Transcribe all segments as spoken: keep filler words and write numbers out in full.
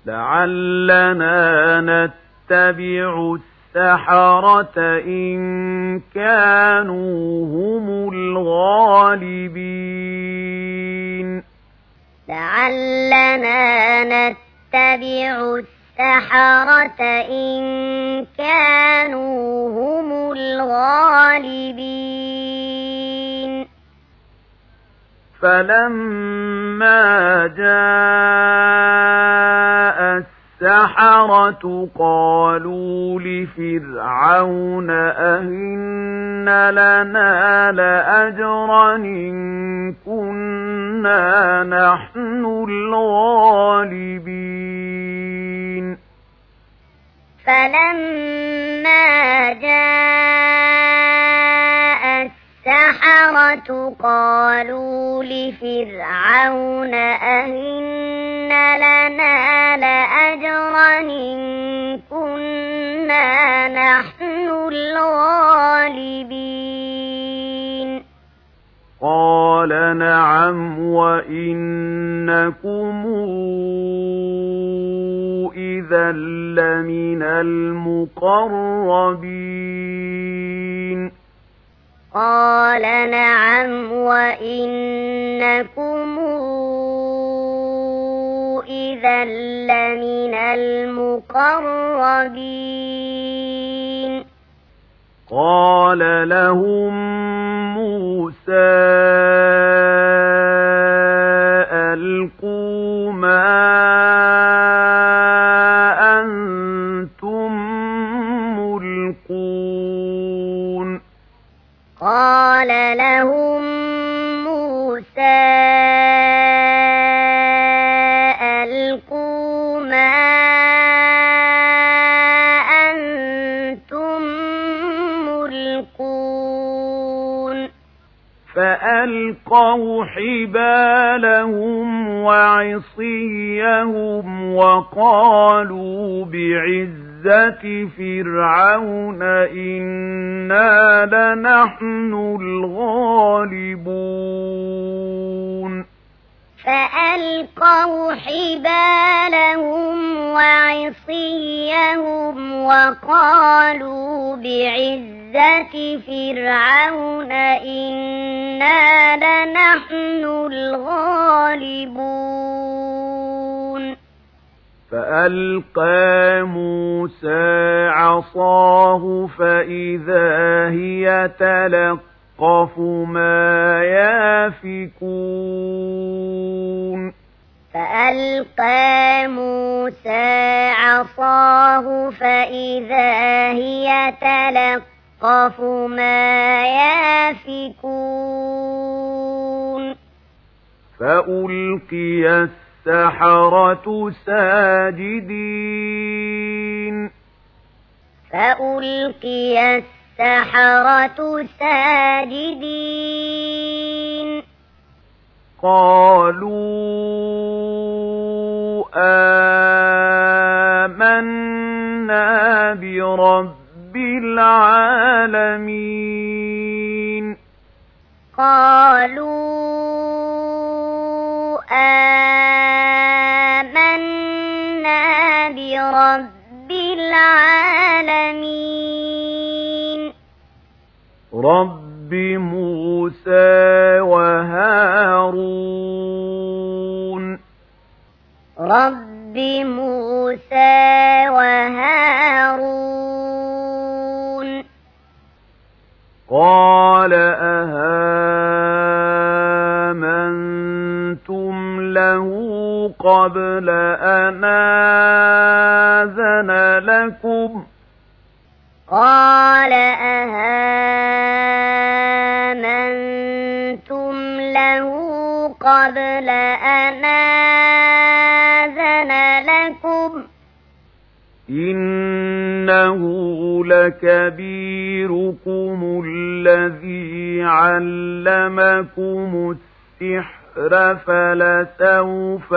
لعلنا نتبع السحرة إن كانوا هم الغالبين لعلنا نتبع السحرة إن كانوا هم الغالبين فلما جاء السحرة قالوا لفرعون أئن لنا لأجرا إن كنا نحن الغالبين فلما جاء السحرة قالوا لفرعون أئن لنا لأجرا إن كنا نحن الغالبين قال نعم وإنكم إذا لمن المقربين قال نعم وإنكم إذا لمن المقربين قال لهم موسى ألقوا ما أنتم ملقون قال لهم موسى ألقوا ما أنتم ملقون فألقوا حبالهم وعصيهم وقالوا بعزة فرعون إنا لنحن الغالبون فألقوا حبالهم وعصيهم وقالوا بعزة فرعون إنا لنحن الغالبون فألقى موسى عصاه فإذا هي تلقف ما يافكون فألقى موسى عصاه فإذا هي تلقف ما يافكون فألقي السحرة ساجدين فألقي السحرة ساجدين قالوا آمنا برب العالمين قالوا آمنا برب العالمين رب موسى وهارون رب موسى وهارون قال أهامنتم له قبل أن آذن لكم قال أهامنتم له قبل أن آذن لكم إنه لكبيركم الذي علمكم السحر فلسوف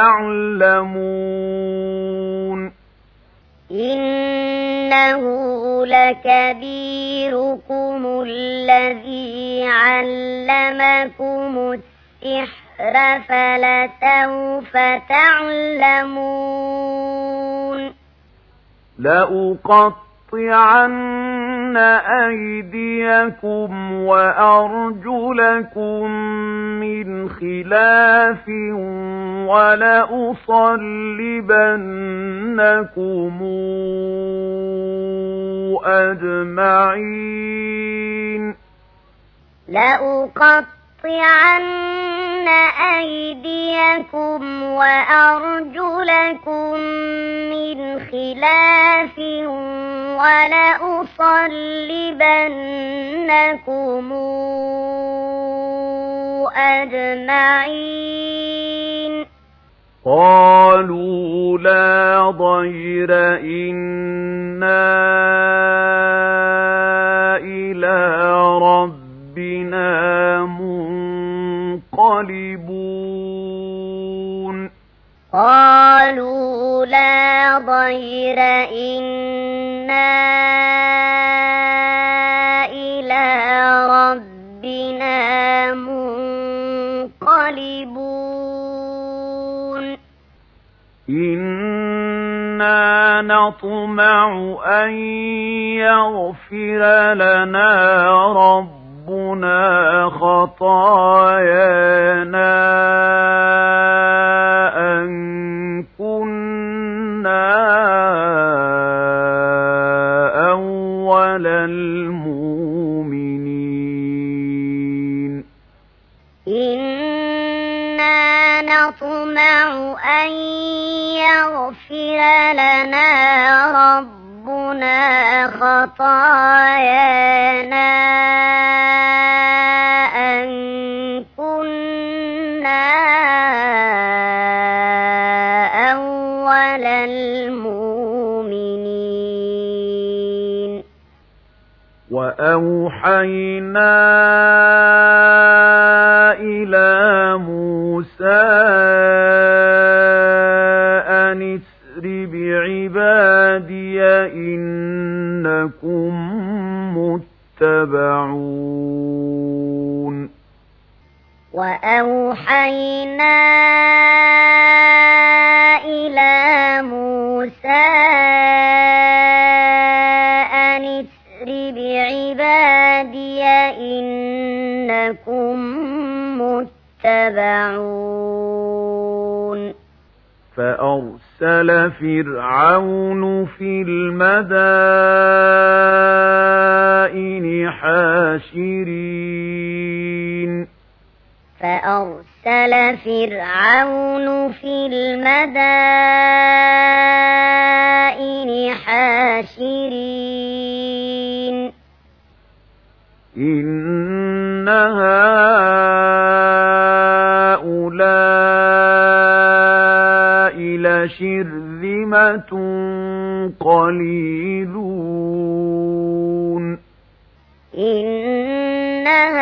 تعلمون إنه لكبيركم الذي علمكم السحر فلسوف تعلمون لأقطعن أيديكم وأرجلكم من خلاف ولأصلبنكم أجمعين لأقطعن أيديكم وأرجلكم من خلاف ولأصلبنكم أجمعين قالوا لا ضير إنا إلى ربنا منقلبون قالوا لا ضير إنا إلى ربنا منقلبون إنا نطمع أن يغفر لنا ربنا خطايانا أن كنا أول المؤمنين إنا نطمع أن يغفر لنا ربنا خطايانا أن كنا أول المؤمنين وأوحينا إلى موسى أن اسر بعبادي إنكم متبعون وأوحينا إلى موسى أن اسر بعبادي إنكم متبعون فأرسل فرعون في المدائن حاشرين فأرسل فرعون في المدائن حاشرين إن هؤلاء لشرذمة قليلون إن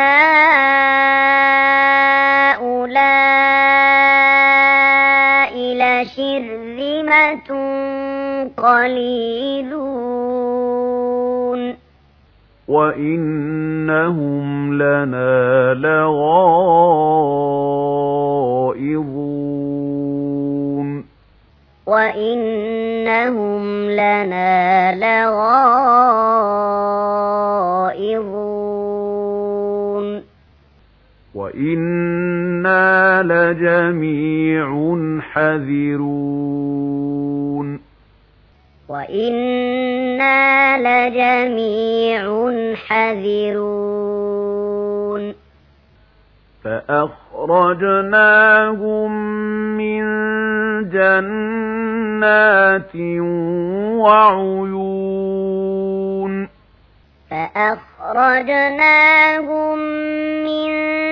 هؤلاء لشرذمة قليلون وإنهم لنا لغائظون وإنهم لنا لغائظون وإنا لجميع حذرون وإنا لجميع حذرون فأخرجناهم من جنات وعيون فأخرجناهم من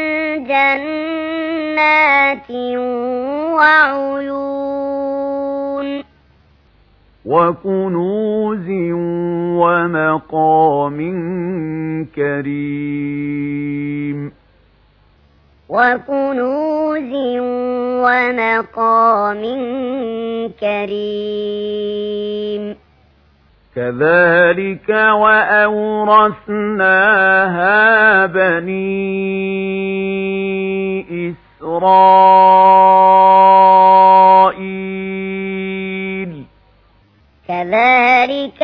جنات وعيون وكنوز ومقام كريم وكنوز ومقام كريم كذلك وأورثناها بني إسرائيل كذلك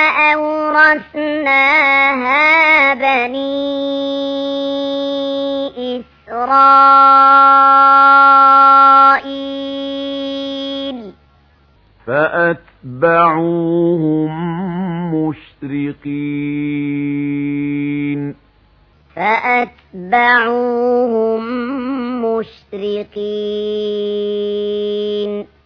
وأورثناها بني إسرائيل فأتبعوهم مشرقين فأتبعوهم مشرقين